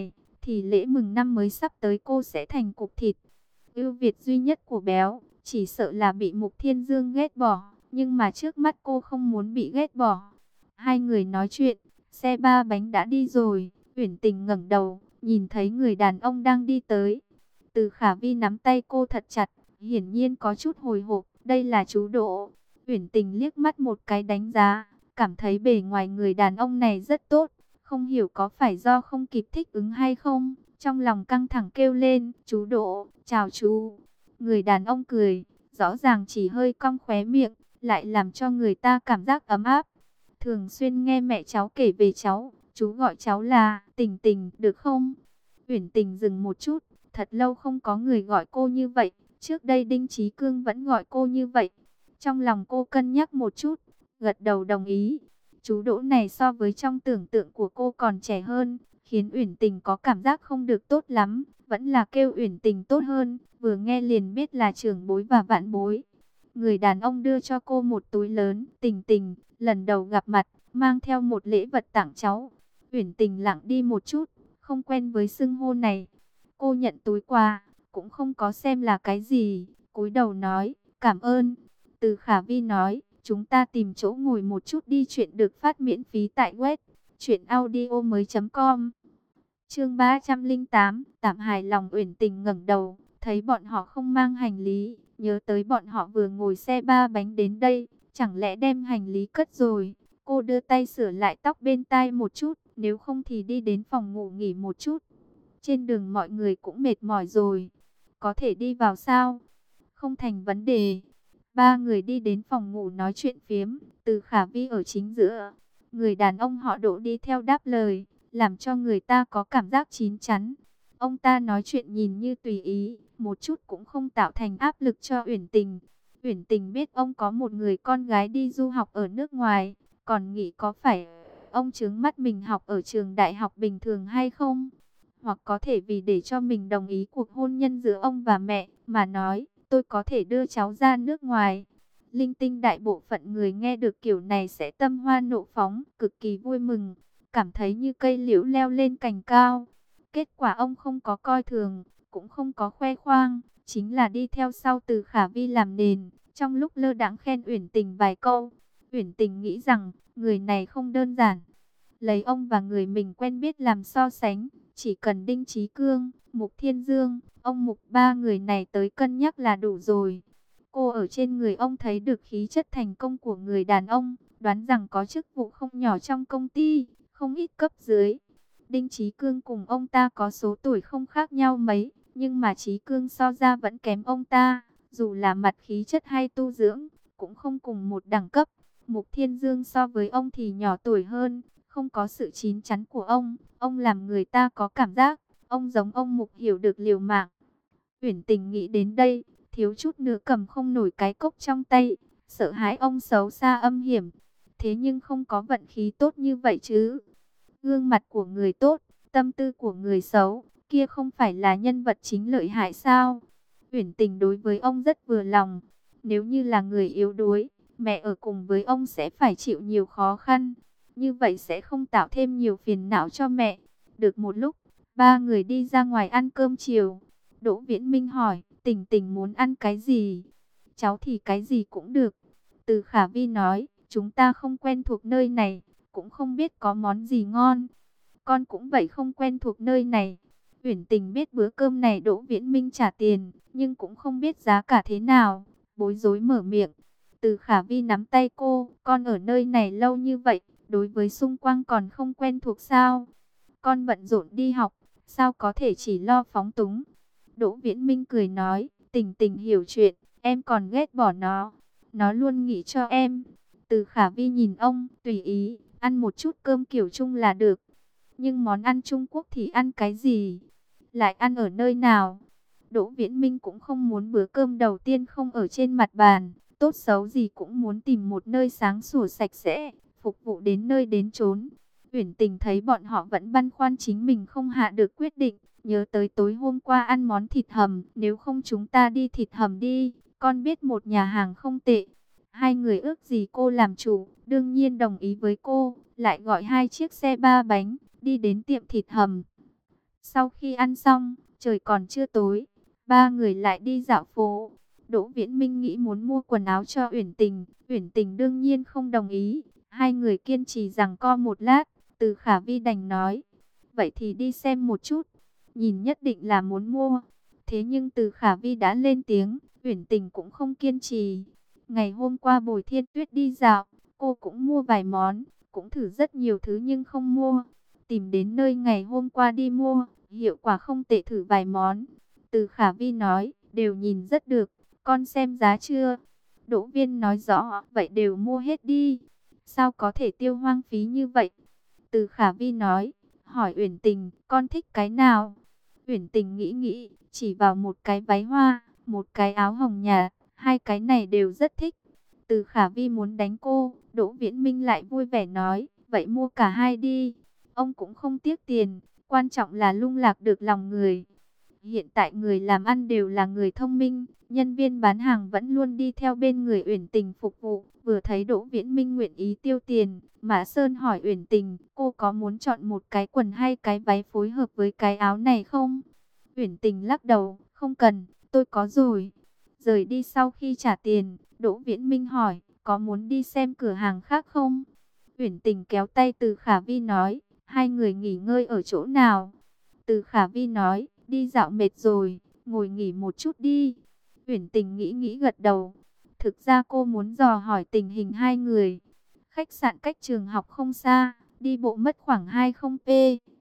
thì lễ mừng năm mới sắp tới cô sẽ thành cục thịt. Ưu việt duy nhất của béo, chỉ sợ là bị Mục Thiên Dương ghét bỏ, nhưng mà trước mắt cô không muốn bị ghét bỏ. Hai người nói chuyện, xe ba bánh đã đi rồi, Uyển Tình ngẩng đầu, nhìn thấy người đàn ông đang đi tới. Từ Khả Vi nắm tay cô thật chặt, hiển nhiên có chút hồi hộp, đây là chú Đỗ. Uyển Tình liếc mắt một cái đánh giá, cảm thấy bề ngoài người đàn ông này rất tốt, không hiểu có phải do không kịp thích ứng hay không. Trong lòng căng thẳng kêu lên, chú Đỗ, chào chú. Người đàn ông cười, rõ ràng chỉ hơi cong khóe miệng, lại làm cho người ta cảm giác ấm áp. Thường xuyên nghe mẹ cháu kể về cháu, chú gọi cháu là Tình Tình, được không? Uyển Tình dừng một chút, thật lâu không có người gọi cô như vậy. Trước đây Đinh Chí Cương vẫn gọi cô như vậy. Trong lòng cô cân nhắc một chút, gật đầu đồng ý. Chú Đỗ này so với trong tưởng tượng của cô còn trẻ hơn, khiến Uyển Tình có cảm giác không được tốt lắm. Vẫn là kêu Uyển Tình tốt hơn, vừa nghe liền biết là trưởng bối và vạn bối. Người đàn ông đưa cho cô một túi lớn, Tình Tình, lần đầu gặp mặt, mang theo một lễ vật tặng cháu. Uyển Tình lặng đi một chút, không quen với xưng hô này. Cô nhận túi quà, cũng không có xem là cái gì, cúi đầu nói, cảm ơn. Từ Khả Vi nói, chúng ta tìm chỗ ngồi một chút đi, chuyện được phát miễn phí tại web truyệnaudiomoi.com. Chương 308, tạm hài lòng. Uyển Tình ngẩng đầu, thấy bọn họ không mang hành lý, nhớ tới bọn họ vừa ngồi xe ba bánh đến đây, chẳng lẽ đem hành lý cất rồi. Cô đưa tay sửa lại tóc bên tai một chút, nếu không thì đi đến phòng ngủ nghỉ một chút. Trên đường mọi người cũng mệt mỏi rồi, có thể đi vào sao? Không thành vấn đề. Ba người đi đến phòng ngủ nói chuyện phiếm, Từ Khả Vi ở chính giữa. Người đàn ông họ Đỗ đi theo đáp lời, làm cho người ta có cảm giác chín chắn. Ông ta nói chuyện nhìn như tùy ý, một chút cũng không tạo thành áp lực cho Uyển Tình. Uyển Tình biết ông có một người con gái đi du học ở nước ngoài, còn nghĩ có phải ông chướng mắt mình học ở trường đại học bình thường hay không? Hoặc có thể vì để cho mình đồng ý cuộc hôn nhân giữa ông và mẹ, mà nói, tôi có thể đưa cháu ra nước ngoài. Linh tinh đại bộ phận người nghe được kiểu này sẽ tâm hoa nộ phóng, cực kỳ vui mừng, cảm thấy như cây liễu leo lên cành cao. Kết quả ông không có coi thường, cũng không có khoe khoang, chính là đi theo sau Từ Khả Vi làm nền, trong lúc lơ đãng khen Uyển Tình vài câu. Uyển Tình nghĩ rằng, người này không đơn giản. Lấy ông và người mình quen biết làm so sánh, chỉ cần Đinh Chí Cương, Mục Thiên Dương, ông Mục, ba người này tới cân nhắc là đủ rồi. Cô ở trên người ông thấy được khí chất thành công của người đàn ông, đoán rằng có chức vụ không nhỏ trong công ty, không ít cấp dưới. Đinh Chí Cương cùng ông ta có số tuổi không khác nhau mấy, nhưng mà Chí Cương so ra vẫn kém ông ta, dù là mặt khí chất hay tu dưỡng, cũng không cùng một đẳng cấp. Mục Thiên Dương so với ông thì nhỏ tuổi hơn, không có sự chín chắn của ông làm người ta có cảm giác, ông giống ông Mục hiểu được liều mạng. Uyển Tình nghĩ đến đây, thiếu chút nữa cầm không nổi cái cốc trong tay, sợ hãi ông xấu xa âm hiểm. Thế nhưng không có vận khí tốt như vậy chứ. Gương mặt của người tốt, tâm tư của người xấu, kia không phải là nhân vật chính lợi hại sao? Uyển Tình đối với ông rất vừa lòng. Nếu như là người yếu đuối, mẹ ở cùng với ông sẽ phải chịu nhiều khó khăn. Như vậy sẽ không tạo thêm nhiều phiền não cho mẹ. Được một lúc, ba người đi ra ngoài ăn cơm chiều. Đỗ Viễn Minh hỏi, Tình Tình muốn ăn cái gì? Cháu thì cái gì cũng được. Từ Khả Vi nói, chúng ta không quen thuộc nơi này, cũng không biết có món gì ngon. Con cũng vậy, không quen thuộc nơi này. Uyển Tình biết bữa cơm này Đỗ Viễn Minh trả tiền, nhưng cũng không biết giá cả thế nào, bối rối mở miệng. Từ Khả Vi nắm tay cô, con ở nơi này lâu như vậy, đối với xung quanh còn không quen thuộc sao? Con bận rộn đi học, sao có thể chỉ lo phóng túng? Đỗ Viễn Minh cười nói, Tình Tình hiểu chuyện, em còn ghét bỏ nó luôn nghĩ cho em. Từ Khả Vi nhìn ông, tùy ý, ăn một chút cơm kiểu Trung là được. Nhưng món ăn Trung Quốc thì ăn cái gì? Lại ăn ở nơi nào? Đỗ Viễn Minh cũng không muốn bữa cơm đầu tiên không ở trên mặt bàn, tốt xấu gì cũng muốn tìm một nơi sáng sủa sạch sẽ, phục vụ đến nơi đến chốn. Uyển Tình thấy bọn họ vẫn băn khoăn chính mình không hạ được quyết định, nhớ tới tối hôm qua ăn món thịt hầm, nếu không chúng ta đi thịt hầm đi, con biết một nhà hàng không tệ. Hai người ước gì cô làm chủ, đương nhiên đồng ý với cô, lại gọi hai chiếc xe ba bánh, đi đến tiệm thịt hầm. Sau khi ăn xong, trời còn chưa tối, ba người lại đi dạo phố. Đỗ Viễn Minh nghĩ muốn mua quần áo cho Uyển Tình đương nhiên không đồng ý. Hai người kiên trì giằng co một lát, Từ Khả Vi đành nói, vậy thì đi xem một chút, nhìn nhất định là muốn mua. Thế nhưng Từ Khả Vi đã lên tiếng, Uyển Tình cũng không kiên trì. Ngày hôm qua Bồi Thiên Tuyết đi dạo, cô cũng mua vài món, cũng thử rất nhiều thứ nhưng không mua. Tìm đến nơi ngày hôm qua đi mua, hiệu quả không tệ, thử vài món. Từ Khả Vi nói, đều nhìn rất được, con xem giá chưa? Đỗ Viên nói rõ, vậy đều mua hết đi. Sao có thể tiêu hoang phí như vậy? Từ Khả Vi nói, hỏi Uyển Tình, con thích cái nào? Uyển Tình nghĩ nghĩ, chỉ vào một cái váy hoa, một cái áo hồng nhạt, hai cái này đều rất thích. Từ Khả Vi muốn đánh cô, Đỗ Viễn Minh lại vui vẻ nói, vậy mua cả hai đi. Ông cũng không tiếc tiền, quan trọng là lung lạc được lòng người. Hiện tại người làm ăn đều là người thông minh, nhân viên bán hàng vẫn luôn đi theo bên người Uyển Tình phục vụ. Vừa thấy Đỗ Viễn Minh nguyện ý tiêu tiền, Mã Sơn hỏi Uyển Tình, cô có muốn chọn một cái quần hay cái váy phối hợp với cái áo này không? Uyển Tình lắc đầu, không cần, tôi có rồi. Rời đi sau khi trả tiền, Đỗ Viễn Minh hỏi, có muốn đi xem cửa hàng khác không? Uyển Tình kéo tay Từ Khả Vi nói, hai người nghỉ ngơi ở chỗ nào? Từ Khả Vi nói, đi dạo mệt rồi, ngồi nghỉ một chút đi. Uyển Tình nghĩ nghĩ gật đầu. Thực ra cô muốn dò hỏi tình hình hai người. Khách sạn cách trường học không xa, đi bộ mất khoảng 20 p.